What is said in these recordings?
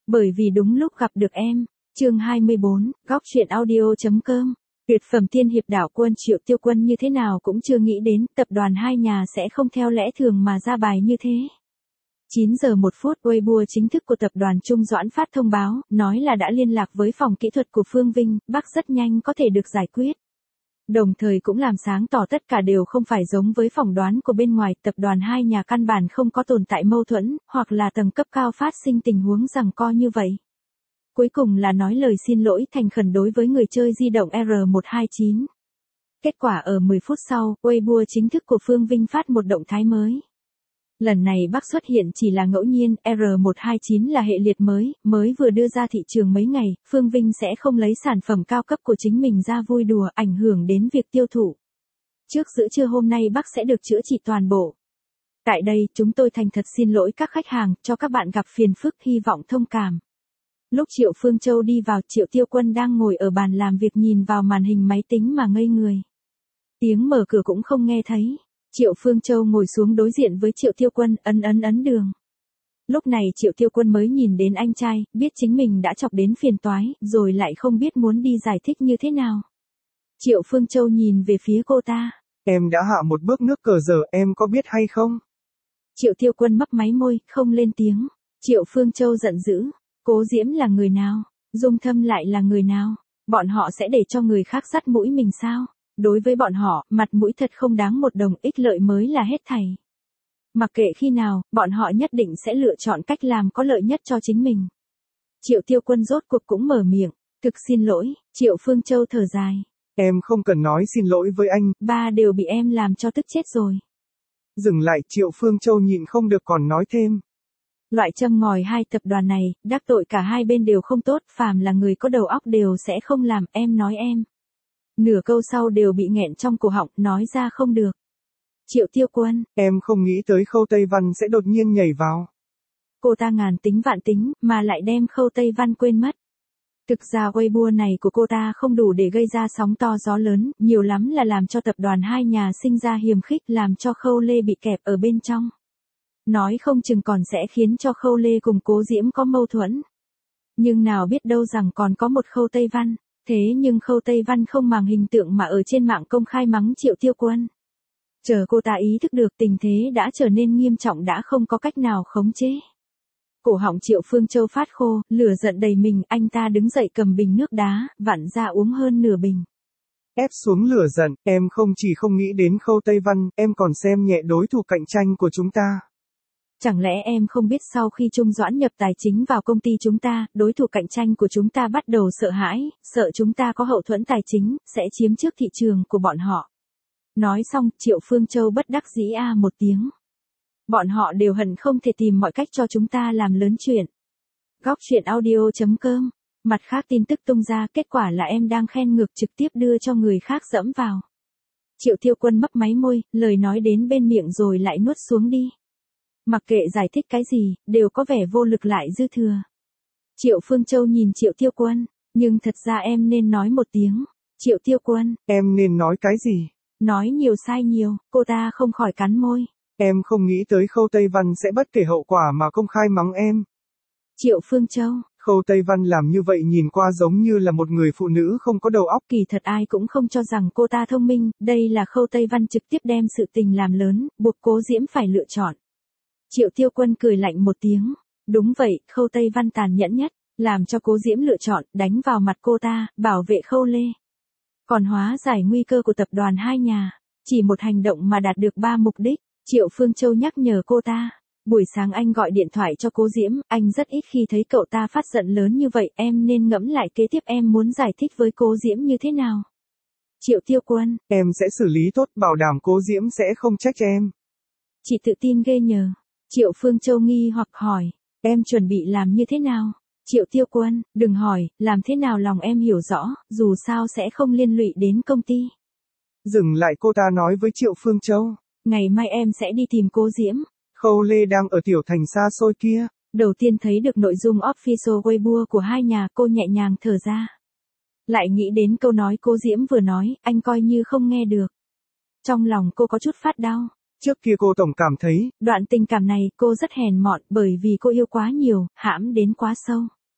Bởi vì đúng lúc gặp được em. Chương 24, góc truyện audio.com. Tuyệt phẩm tiên hiệp đảo quân Triệu Tiêu Quân như thế nào cũng chưa nghĩ đến tập đoàn hai nhà sẽ không theo lẽ thường mà ra bài như thế. 9 giờ 1 phút Weibo chính thức của tập đoàn Trung Doãn phát thông báo, nói là đã liên lạc với phòng kỹ thuật của Phương Vinh, bác rất nhanh có thể được giải quyết. Đồng thời cũng làm sáng tỏ tất cả đều không phải giống với phỏng đoán của bên ngoài, tập đoàn hai nhà căn bản không có tồn tại mâu thuẫn, hoặc là tầng cấp cao phát sinh tình huống giằng co như vậy. Cuối cùng là nói lời xin lỗi thành khẩn đối với người chơi di động R129. Kết quả ở 10 phút sau, Weibo chính thức của Phương Vinh phát một động thái mới. Lần này bác xuất hiện chỉ là ngẫu nhiên, R129 là hệ liệt mới vừa đưa ra thị trường mấy ngày, Phương Vinh sẽ không lấy sản phẩm cao cấp của chính mình ra vui đùa, ảnh hưởng đến việc tiêu thụ. Trước giữa trưa hôm nay bác sẽ được chữa trị toàn bộ. Tại đây, chúng tôi thành thật xin lỗi các khách hàng, cho các bạn gặp phiền phức, hy vọng thông cảm. Lúc Triệu Phương Châu đi vào, Triệu Tiêu Quân đang ngồi ở bàn làm việc nhìn vào màn hình máy tính mà ngây người. Tiếng mở cửa cũng không nghe thấy. Triệu Phương Châu ngồi xuống đối diện với Triệu Tiêu Quân, ấn đường. Lúc này Triệu Tiêu Quân mới nhìn đến anh trai, biết chính mình đã chọc đến phiền toái, rồi lại không biết muốn đi giải thích như thế nào. Triệu Phương Châu nhìn về phía cô ta. Em đã hạ một bước nước cờ giờ, em có biết hay không? Triệu Tiêu Quân mấp máy môi, không lên tiếng. Triệu Phương Châu giận dữ. Cố Diễm là người nào? Dung Thâm lại là người nào? Bọn họ sẽ để cho người khác dắt mũi mình sao? Đối với bọn họ, mặt mũi thật không đáng một đồng, ích lợi mới là hết thảy. Mặc kệ khi nào, bọn họ nhất định sẽ lựa chọn cách làm có lợi nhất cho chính mình. Triệu Tiêu Quân rốt cuộc cũng mở miệng. Thực xin lỗi. Triệu Phương Châu thở dài. Em không cần nói xin lỗi với anh. Ba đều bị em làm cho tức chết rồi. Dừng lại, Triệu Phương Châu nhịn không được còn nói thêm. Loại châm ngòi hai tập đoàn này, đắc tội cả hai bên đều không tốt, phàm là người có đầu óc đều sẽ không làm, em nói em. Nửa câu sau đều bị nghẹn trong cổ họng, nói ra không được. Triệu Tiêu Quân. Em không nghĩ tới Khâu Tây Văn sẽ đột nhiên nhảy vào. Cô ta ngàn tính vạn tính, mà lại đem Khâu Tây Văn quên mất. Thực ra Weibo này của cô ta không đủ để gây ra sóng to gió lớn, nhiều lắm là làm cho tập đoàn hai nhà sinh ra hiềm khích, làm cho Khâu Lê bị kẹp ở bên trong. Nói không chừng còn sẽ khiến cho Khâu Lê cùng Cố Diễm có mâu thuẫn. Nhưng nào biết đâu rằng còn có một Khâu Tây Văn, thế nhưng Khâu Tây Văn không màng hình tượng mà ở trên mạng công khai mắng Triệu Tiêu Quân. Chờ cô ta ý thức được tình thế đã trở nên nghiêm trọng đã không có cách nào khống chế. Cổ họng Triệu Phương Châu phát khô, lửa giận đầy mình, anh ta đứng dậy cầm bình nước đá, vặn ra uống hơn nửa bình. Ép xuống lửa giận, em không chỉ không nghĩ đến Khâu Tây Văn, em còn xem nhẹ đối thủ cạnh tranh của chúng ta. Chẳng lẽ em không biết sau khi Trung Doãn nhập tài chính vào công ty chúng ta, đối thủ cạnh tranh của chúng ta bắt đầu sợ hãi, sợ chúng ta có hậu thuẫn tài chính, sẽ chiếm trước thị trường của bọn họ. Nói xong, Triệu Phương Châu bất đắc dĩ một tiếng. Bọn họ đều hận không thể tìm mọi cách cho chúng ta làm lớn chuyện. Góc truyện audio.com. Mặt khác tin tức tung ra, kết quả là em đang khen ngược trực tiếp đưa cho người khác dẫm vào. Triệu Tiêu Quân mấp máy môi, lời nói đến bên miệng rồi lại nuốt xuống đi. Mặc kệ giải thích cái gì, đều có vẻ vô lực lại dư thừa. Triệu Phương Châu nhìn Triệu Tiêu Quân, nhưng thật ra em nên nói một tiếng. Triệu Tiêu Quân. Em nên nói cái gì? Nói nhiều sai nhiều, cô ta không khỏi cắn môi. Em không nghĩ tới Khâu Tây Văn sẽ bất kể hậu quả mà công khai mắng em. Triệu Phương Châu. Khâu Tây Văn làm như vậy nhìn qua giống như là một người phụ nữ không có đầu óc. Kỳ thật ai cũng không cho rằng cô ta thông minh, đây là Khâu Tây Văn trực tiếp đem sự tình làm lớn, buộc Cố Diễm phải lựa chọn. Triệu Tiêu Quân cười lạnh một tiếng. Đúng vậy, Khâu Tây Văn tàn nhẫn nhất, làm cho Cố Diễm lựa chọn, đánh vào mặt cô ta, bảo vệ Khâu Lê. Còn hóa giải nguy cơ của tập đoàn hai nhà. Chỉ một hành động mà đạt được 3 mục đích. Triệu Phương Châu nhắc nhở cô ta. Buổi sáng anh gọi điện thoại cho Cố Diễm, anh rất ít khi thấy cậu ta phát giận lớn như vậy, em nên ngẫm lại kế tiếp em muốn giải thích với Cố Diễm như thế nào. Triệu Tiêu Quân. Em sẽ xử lý tốt, bảo đảm Cố Diễm sẽ không trách em. Chị tự tin ghê nhờ. Triệu Phương Châu nghi hoặc hỏi. Em chuẩn bị làm như thế nào? Triệu Tiêu Quân, đừng hỏi, làm thế nào lòng em hiểu rõ, dù sao sẽ không liên lụy đến công ty. Dừng lại, cô ta nói với Triệu Phương Châu. Ngày mai em sẽ đi tìm Cố Diễm. Khâu Lê đang ở tiểu thành xa xôi kia. Đầu tiên thấy được nội dung official Weibo của hai nhà, cô nhẹ nhàng thở ra. Lại nghĩ đến câu nói Cố Diễm vừa nói, anh coi như không nghe được. Trong lòng cô có chút phát đau. Trước kia cô tổng cảm thấy, đoạn tình cảm này cô rất hèn mọn bởi vì cô yêu quá nhiều, hãm đến quá sâu.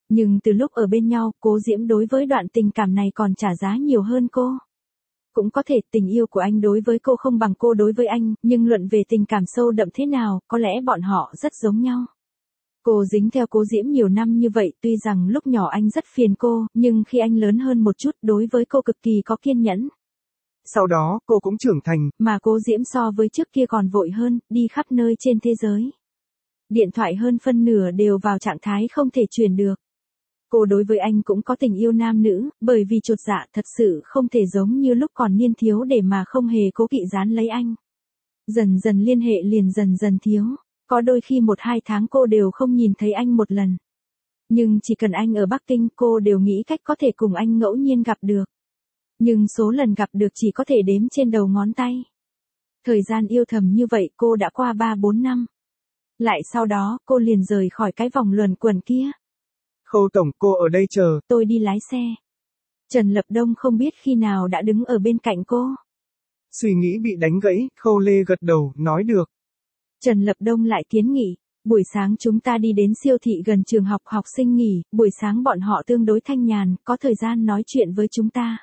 Nhưng từ lúc ở bên nhau, Cố Diễm đối với đoạn tình cảm này còn trả giá nhiều hơn cô. Cũng có thể tình yêu của anh đối với cô không bằng cô đối với anh, nhưng luận về tình cảm sâu đậm thế nào, có lẽ bọn họ rất giống nhau. Cô dính theo Cố Diễm nhiều năm như vậy, tuy rằng lúc nhỏ anh rất phiền cô, nhưng khi anh lớn hơn một chút đối với cô cực kỳ có kiên nhẫn. Sau đó, cô cũng trưởng thành. Mà Cố Diễm so với trước kia còn vội hơn, đi khắp nơi trên thế giới. Điện thoại hơn phân nửa đều vào trạng thái không thể truyền được. Cô đối với anh cũng có tình yêu nam nữ, bởi vì chột dạ thật sự không thể giống như lúc còn niên thiếu để mà không hề cố kỵ dán lấy anh. Dần dần liên hệ liền dần dần thiếu. Có đôi khi 1-2 tháng cô đều không nhìn thấy anh một lần. Nhưng chỉ cần anh ở Bắc Kinh cô đều nghĩ cách có thể cùng anh ngẫu nhiên gặp được. Nhưng số lần gặp được chỉ có thể đếm trên đầu ngón tay. Thời gian yêu thầm như vậy cô đã qua 3-4 năm. Lại sau đó cô liền rời khỏi cái vòng luẩn quẩn kia. Khâu tổng, cô ở đây chờ. Tôi đi lái xe. Trần Lập Đông không biết khi nào đã đứng ở bên cạnh cô. Suy nghĩ bị đánh gãy, Khâu Lê gật đầu, nói được. Trần Lập Đông lại kiến nghị, buổi sáng chúng ta đi đến siêu thị gần trường học, học sinh nghỉ, buổi sáng bọn họ tương đối thanh nhàn, có thời gian nói chuyện với chúng ta.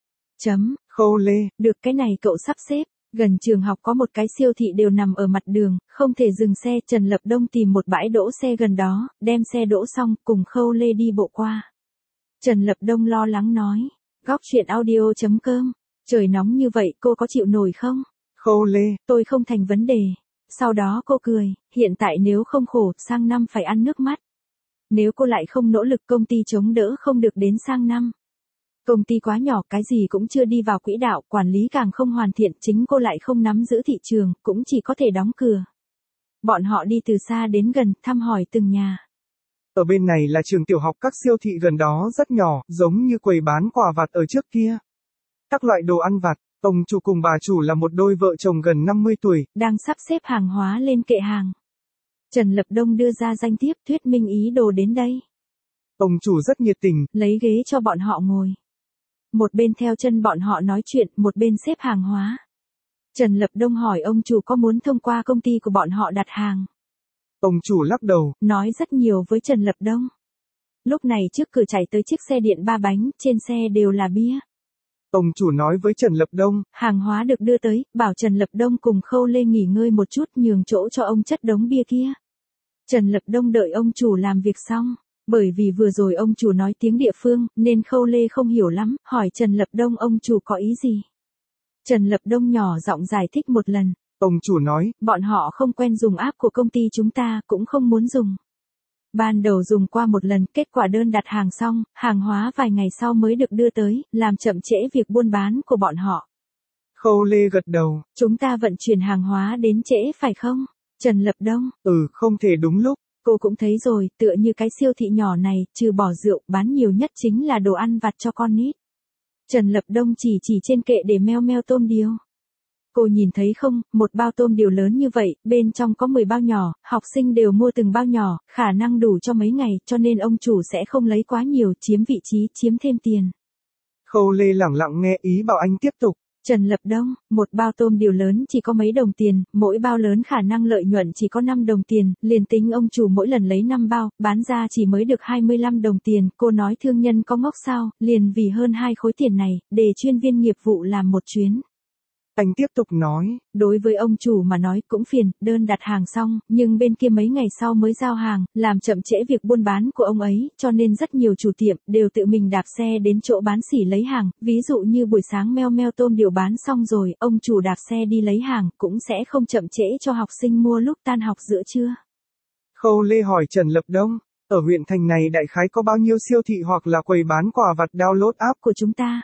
Khâu Lê, được cái này cậu sắp xếp. Gần trường học có một cái siêu thị đều nằm ở mặt đường, không thể dừng xe. Trần Lập Đông tìm một bãi đỗ xe gần đó, đem xe đỗ xong, cùng Khâu Lê đi bộ qua. Trần Lập Đông lo lắng nói, góc chuyện audio.com, trời nóng như vậy cô có chịu nổi không? Khâu Lê, tôi không thành vấn đề. Sau đó cô cười, hiện tại nếu không khổ, sang năm phải ăn nước mắt. Nếu cô lại không nỗ lực công ty chống đỡ không được đến sang năm. Công ty quá nhỏ, cái gì cũng chưa đi vào quỹ đạo, quản lý càng không hoàn thiện, chính cô lại không nắm giữ thị trường, cũng chỉ có thể đóng cửa. Bọn họ đi từ xa đến gần, thăm hỏi từng nhà. Ở bên này là trường tiểu học, các siêu thị gần đó rất nhỏ, giống như quầy bán quà vặt ở trước kia. Các loại đồ ăn vặt, ông chủ cùng bà chủ là một đôi vợ chồng gần 50 tuổi. Đang sắp xếp hàng hóa lên kệ hàng. Trần Lập Đông đưa ra danh thiếp thuyết minh ý đồ đến đây. Ông chủ rất nhiệt tình, lấy ghế cho bọn họ ngồi. Một bên theo chân bọn họ nói chuyện, một bên xếp hàng hóa. Trần Lập Đông hỏi ông chủ có muốn thông qua công ty của bọn họ đặt hàng. Ông chủ lắc đầu, nói rất nhiều với Trần Lập Đông. Lúc này trước cửa chạy tới chiếc xe điện 3 bánh, trên xe đều là bia. Ông chủ nói với Trần Lập Đông, hàng hóa được đưa tới, bảo Trần Lập Đông cùng Khâu Lê nghỉ ngơi một chút, nhường chỗ cho ông chất đống bia kia. Trần Lập Đông đợi ông chủ làm việc xong. Bởi vì vừa rồi ông chủ nói tiếng địa phương, nên Khâu Lê không hiểu lắm, hỏi Trần Lập Đông ông chủ có ý gì. Trần Lập Đông nhỏ giọng giải thích một lần. Ông chủ nói, bọn họ không quen dùng app của công ty chúng ta, cũng không muốn dùng. Ban đầu dùng qua một lần, kết quả đơn đặt hàng xong, hàng hóa vài ngày sau mới được đưa tới, làm chậm trễ việc buôn bán của bọn họ. Khâu Lê gật đầu. Chúng ta vận chuyển hàng hóa đến trễ phải không? Trần Lập Đông. Không thể đúng lúc. Cô cũng thấy rồi, tựa như cái siêu thị nhỏ này, trừ bỏ rượu, bán nhiều nhất chính là đồ ăn vặt cho con nít. Trần Lập Đông chỉ trên kệ để meo meo tôm điều. Cô nhìn thấy không, một bao tôm điều lớn như vậy, bên trong có 10 bao nhỏ, học sinh đều mua từng bao nhỏ, khả năng đủ cho mấy ngày, cho nên ông chủ sẽ không lấy quá nhiều, chiếm vị trí, chiếm thêm tiền. Khâu Lê lẳng lặng nghe, ý bảo anh tiếp tục. Trần Lập Đông, một bao tôm điều lớn chỉ có mấy đồng tiền, mỗi bao lớn khả năng lợi nhuận chỉ có 5 đồng tiền, liền tính ông chủ mỗi lần lấy 5 bao, bán ra chỉ mới được 25 đồng tiền, cô nói thương nhân có ngốc sao, liền vì hơn 2 khối tiền này, để chuyên viên nghiệp vụ làm một chuyến. Anh tiếp tục nói, đối với ông chủ mà nói cũng phiền, đơn đặt hàng xong, nhưng bên kia mấy ngày sau mới giao hàng, làm chậm trễ việc buôn bán của ông ấy, cho nên rất nhiều chủ tiệm đều tự mình đạp xe đến chỗ bán sỉ lấy hàng, ví dụ như buổi sáng meo meo tôm điều bán xong rồi, ông chủ đạp xe đi lấy hàng, cũng sẽ không chậm trễ cho học sinh mua lúc tan học giữa trưa. Khâu Lê hỏi Trần Lập Đông, ở huyện thành này đại khái có bao nhiêu siêu thị hoặc là quầy bán quà vặt download app của chúng ta?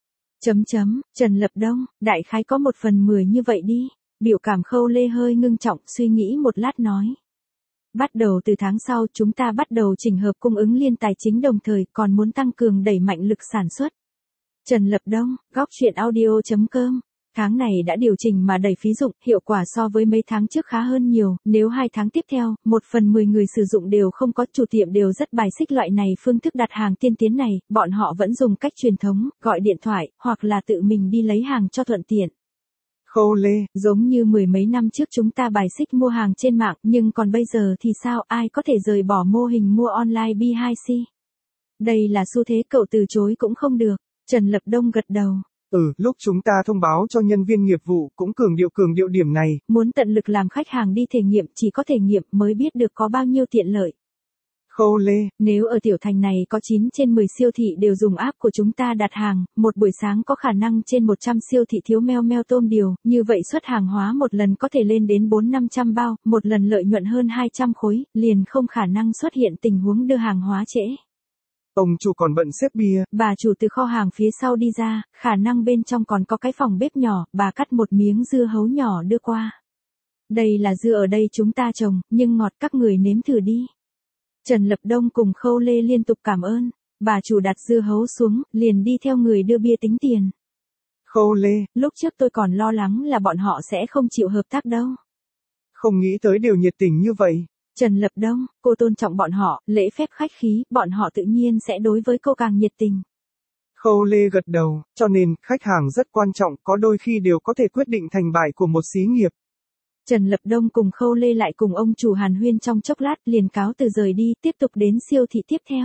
Trần Lập Đông, đại khái có 1/10 như vậy đi. Biểu cảm Khâu Lê hơi ngưng trọng, suy nghĩ một lát nói. Bắt đầu từ tháng sau chúng ta bắt đầu chỉnh hợp cung ứng liên tài chính, đồng thời còn muốn tăng cường đẩy mạnh lực sản xuất. Trần Lập Đông, góc chuyện audio.com. Tháng này đã điều chỉnh mà đẩy phí dụng, hiệu quả so với mấy tháng trước khá hơn nhiều, nếu 2 tháng tiếp theo, 1/10 người sử dụng đều không có, chủ tiệm đều rất bài xích loại này phương thức đặt hàng tiên tiến này, bọn họ vẫn dùng cách truyền thống, gọi điện thoại, hoặc là tự mình đi lấy hàng cho thuận tiện. Khâu Lê, giống như 10 mấy năm trước chúng ta bài xích mua hàng trên mạng, nhưng còn bây giờ thì sao, ai có thể rời bỏ mô hình mua online B2C? Đây là xu thế cậu từ chối cũng không được. Trần Lập Đông gật đầu. Lúc chúng ta thông báo cho nhân viên nghiệp vụ cũng cường điệu điểm này. Muốn tận lực làm khách hàng đi thể nghiệm, chỉ có thể nghiệm mới biết được có bao nhiêu tiện lợi. Khâu Lê, nếu ở tiểu thành này có 9 trên 10 siêu thị đều dùng app của chúng ta đặt hàng, một buổi sáng có khả năng trên 100 siêu thị thiếu meo meo tôm điều, như vậy xuất hàng hóa một lần có thể lên đến 400-500 bao, một lần lợi nhuận hơn 200 khối, liền không khả năng xuất hiện tình huống đưa hàng hóa trễ. Ông chủ còn bận xếp bia. Bà chủ từ kho hàng phía sau đi ra, khả năng bên trong còn có cái phòng bếp nhỏ, bà cắt một miếng dưa hấu nhỏ đưa qua. Đây là dưa ở đây chúng ta trồng, nhưng ngọt, các người nếm thử đi. Trần Lập Đông cùng Khâu Lê liên tục cảm ơn. Bà chủ đặt dưa hấu xuống, liền đi theo người đưa bia tính tiền. Khâu Lê, lúc trước tôi còn lo lắng là bọn họ sẽ không chịu hợp tác đâu. Không nghĩ tới đều nhiệt tình như vậy. Trần Lập Đông, cô tôn trọng bọn họ, lễ phép khách khí, bọn họ tự nhiên sẽ đối với cô càng nhiệt tình. Khâu Lê gật đầu, cho nên, khách hàng rất quan trọng, có đôi khi đều có thể quyết định thành bại của một xí nghiệp. Trần Lập Đông cùng Khâu Lê lại cùng ông chủ hàn huyên trong chốc lát, liền cáo từ rời đi, tiếp tục đến siêu thị tiếp theo.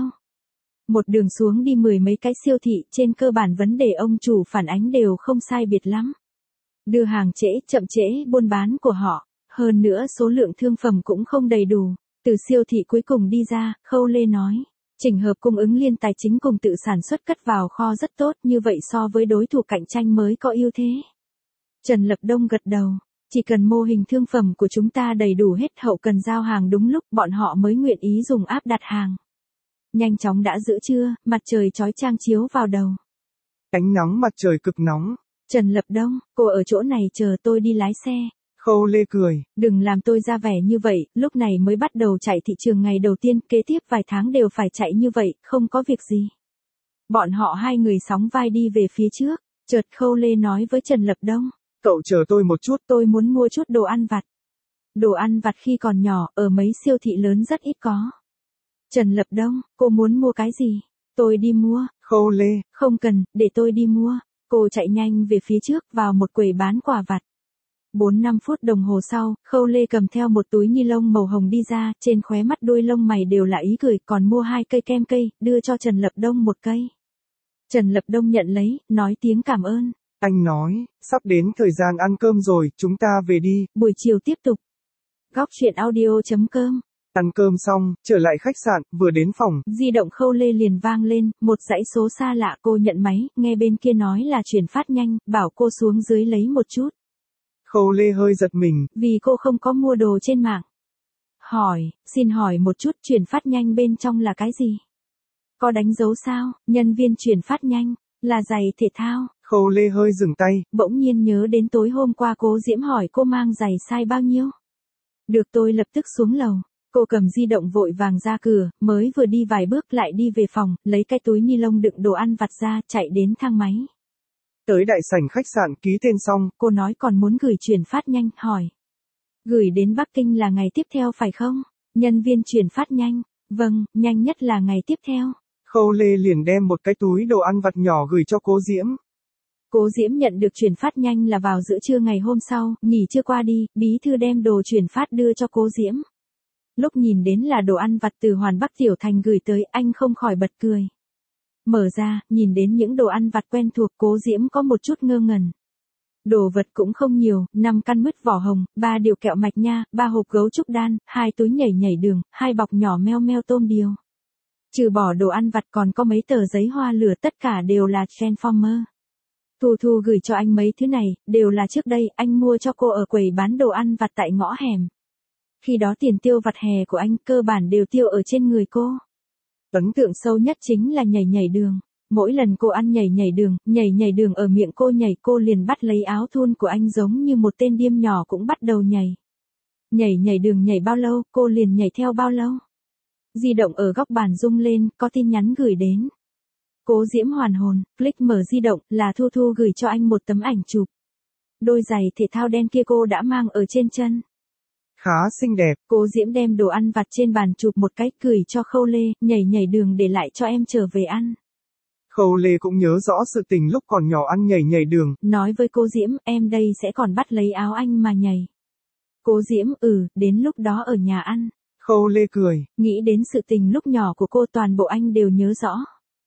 Một đường xuống đi 10 mấy cái siêu thị, trên cơ bản vấn đề ông chủ phản ánh đều không sai biệt lắm. Đưa hàng trễ, chậm trễ, buôn bán của họ. Hơn nữa số lượng thương phẩm cũng không đầy đủ. Từ siêu thị cuối cùng đi ra, Khâu Lê nói. Chỉnh hợp cung ứng liên tài chính cùng tự sản xuất cất vào kho rất tốt, như vậy so với đối thủ cạnh tranh mới có ưu thế. Trần Lập Đông gật đầu. Chỉ cần mô hình thương phẩm của chúng ta đầy đủ hết, hậu cần giao hàng đúng lúc, bọn họ mới nguyện ý dùng app đặt hàng. Nhanh chóng đã giữa trưa, mặt trời chói chang chiếu vào đầu. Ánh nắng mặt trời cực nóng. Trần Lập Đông, cô ở chỗ này chờ tôi đi lái xe. Khâu Lê cười. Đừng làm tôi ra vẻ như vậy, lúc này mới bắt đầu chạy thị trường ngày đầu tiên, kế tiếp vài tháng đều phải chạy như vậy, không có việc gì. Bọn họ hai người sóng vai đi về phía trước, chợt Khâu Lê nói với Trần Lập Đông. Cậu chờ tôi một chút, tôi muốn mua chút đồ ăn vặt. Đồ ăn vặt khi còn nhỏ, ở mấy siêu thị lớn rất ít có. Trần Lập Đông, cô muốn mua cái gì? Tôi đi mua. Khâu Lê, không cần, để tôi đi mua. Cô chạy nhanh về phía trước, vào một quầy bán quà vặt. 4-5 phút đồng hồ sau, Khâu Lê cầm theo một túi ni lông màu hồng đi ra, trên khóe mắt đuôi lông mày đều là ý cười, còn mua 2 cây kem cây, đưa cho Trần Lập Đông một cây. Trần Lập Đông nhận lấy, nói tiếng cảm ơn. Anh nói, sắp đến thời gian ăn cơm rồi, chúng ta về đi. Buổi chiều tiếp tục. Góc chuyện audio.com. Ăn cơm xong, trở lại khách sạn, vừa đến phòng. Di động Khâu Lê liền vang lên, một dãy số xa lạ, cô nhận máy, nghe bên kia nói là chuyển phát nhanh, bảo cô xuống dưới lấy một chút. Khâu Lê hơi giật mình. Vì cô không có mua đồ trên mạng. Hỏi, xin hỏi một chút, chuyển phát nhanh bên trong là cái gì? Có đánh dấu sao? Nhân viên chuyển phát nhanh, là giày thể thao. Khâu Lê hơi dừng tay. Bỗng nhiên nhớ đến tối hôm qua Cố Diễm hỏi cô mang giày size bao nhiêu. Được, tôi lập tức xuống lầu. Cô cầm di động vội vàng ra cửa, mới vừa đi vài bước lại đi về phòng, lấy cái túi ni lông đựng đồ ăn vặt ra, chạy đến thang máy. Tới đại sảnh khách sạn ký tên xong, cô nói còn muốn gửi chuyển phát nhanh, hỏi. Gửi đến Bắc Kinh là ngày tiếp theo phải không? Nhân viên chuyển phát nhanh, vâng, nhanh nhất là ngày tiếp theo. Khâu Lê liền đem một cái túi đồ ăn vặt nhỏ gửi cho Cố Diễm. Cố Diễm nhận được chuyển phát nhanh là vào giữa trưa ngày hôm sau, nghỉ trưa qua đi, bí thư đem đồ chuyển phát đưa cho Cố Diễm. Lúc nhìn đến là đồ ăn vặt từ Hoàn Bắc Tiểu Thành gửi tới, anh không khỏi bật cười. Mở ra, nhìn đến những đồ ăn vặt quen thuộc, Cố Diễm có một chút ngơ ngẩn. Đồ vật cũng không nhiều, 5 căn mứt vỏ hồng, 3 điều kẹo mạch nha, 3 hộp gấu trúc đan, 2 túi nhảy nhảy đường, 2 bọc nhỏ meo meo tôm điều. Trừ bỏ đồ ăn vặt còn có mấy tờ giấy hoa lửa, tất cả đều là Transformer. Thu Thu gửi cho anh mấy thứ này, đều là trước đây anh mua cho cô ở quầy bán đồ ăn vặt tại ngõ hẻm. Khi đó tiền tiêu vặt hè của anh cơ bản đều tiêu ở trên người cô. Ấn tượng sâu nhất chính là nhảy nhảy đường. Mỗi lần cô ăn nhảy nhảy đường ở miệng cô liền bắt lấy áo thun của anh giống như một tên điêm nhỏ cũng bắt đầu nhảy. Nhảy đường nhảy bao lâu, cô liền nhảy theo bao lâu. Di động ở góc bàn rung lên, có tin nhắn gửi đến. Cố Diễm hoàn hồn, click mở di động, là Thu Thu gửi cho anh một tấm ảnh chụp. Đôi giày thể thao đen kia cô đã mang ở trên chân. Khá xinh đẹp. Cố Diễm đem đồ ăn vặt trên bàn chụp một cái, gửi cho Khâu Lê, nhảy đường để lại cho em trở về ăn. Khâu Lê cũng nhớ rõ sự tình lúc còn nhỏ ăn nhảy đường. Nói với cô Diễm, em đây sẽ còn bắt lấy áo anh mà nhảy. Cố Diễm, đến lúc đó ở nhà ăn. Khâu Lê cười. Nghĩ đến sự tình lúc nhỏ của cô toàn bộ anh đều nhớ rõ.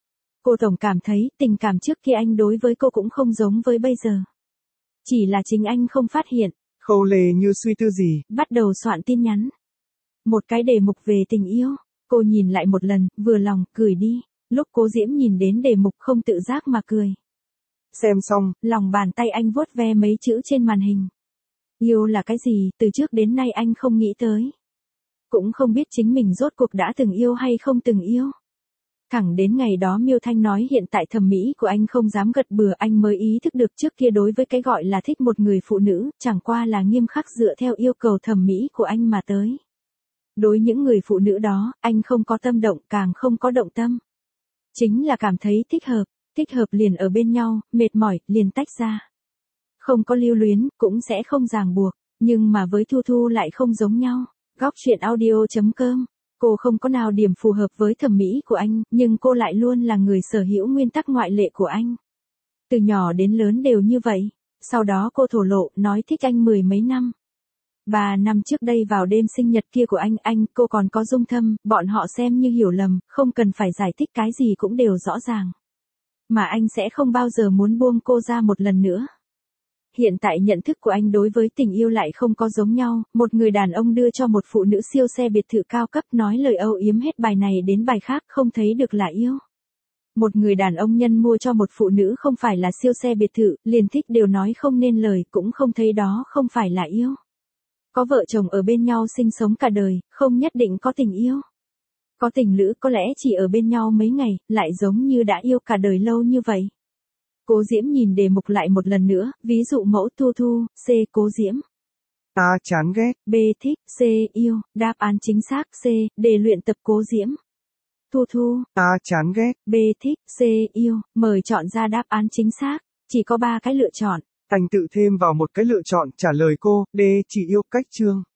Cô tổng cảm thấy tình cảm trước kia anh đối với cô cũng không giống với bây giờ. Chỉ là chính anh không phát hiện. Khâu Lê như suy tư gì. Bắt đầu soạn tin nhắn. Một cái đề mục về tình yêu. Cô nhìn lại một lần, vừa lòng, gửi đi. Lúc Cố Diễm nhìn đến đề mục không tự giác mà cười. Xem xong, lòng bàn tay anh vuốt ve mấy chữ trên màn hình. Yêu là cái gì, từ trước đến nay anh không nghĩ tới. Cũng không biết chính mình rốt cuộc đã từng yêu hay không từng yêu. Thẳng đến ngày đó Miêu Thanh nói hiện tại thẩm mỹ của anh không dám gật bừa, anh mới ý thức được trước kia đối với cái gọi là thích một người phụ nữ, chẳng qua là nghiêm khắc dựa theo yêu cầu thẩm mỹ của anh mà tới. Đối những người phụ nữ đó, anh không có tâm động, càng không có động tâm. Chính là cảm thấy thích hợp liền ở bên nhau, mệt mỏi, liền tách ra. Không có lưu luyến, cũng sẽ không ràng buộc, nhưng mà với Thu Thu lại không giống nhau. Góc truyện audio.com. Cô không có nào điểm phù hợp với thẩm mỹ của anh, nhưng cô lại luôn là người sở hữu nguyên tắc ngoại lệ của anh. Từ nhỏ đến lớn đều như vậy. Sau đó cô thổ lộ, nói thích anh 10 mấy năm. 3 năm trước đây vào đêm sinh nhật kia của anh, cô còn có dung thâm, bọn họ xem như hiểu lầm, không cần phải giải thích cái gì cũng đều rõ ràng. Mà anh sẽ không bao giờ muốn buông cô ra một lần nữa. Hiện tại nhận thức của anh đối với tình yêu lại không có giống nhau, một người đàn ông đưa cho một phụ nữ siêu xe biệt thự cao cấp nói lời âu yếm hết bài này đến bài khác không thấy được là yêu. Một người đàn ông nhân mua cho một phụ nữ không phải là siêu xe biệt thự, liền thích đều nói không nên lời, cũng không thấy đó không phải là yêu. Có vợ chồng ở bên nhau sinh sống cả đời, không nhất định có tình yêu. Có tình lữ có lẽ chỉ ở bên nhau mấy ngày, lại giống như đã yêu cả đời lâu như vậy. Cố Diễm nhìn đề mục lại một lần nữa, ví dụ mẫu Thu Thu, C. Cố Diễm. A. Chán ghét. B. Thích, C. Yêu, đáp án chính xác C. Để luyện tập Cố Diễm. Thu Thu. A. Chán ghét. B. Thích, C. Yêu, mời chọn ra đáp án chính xác, chỉ có 3 cái lựa chọn. Anh tự thêm vào một cái lựa chọn trả lời cô, D. Chỉ yêu cách chương.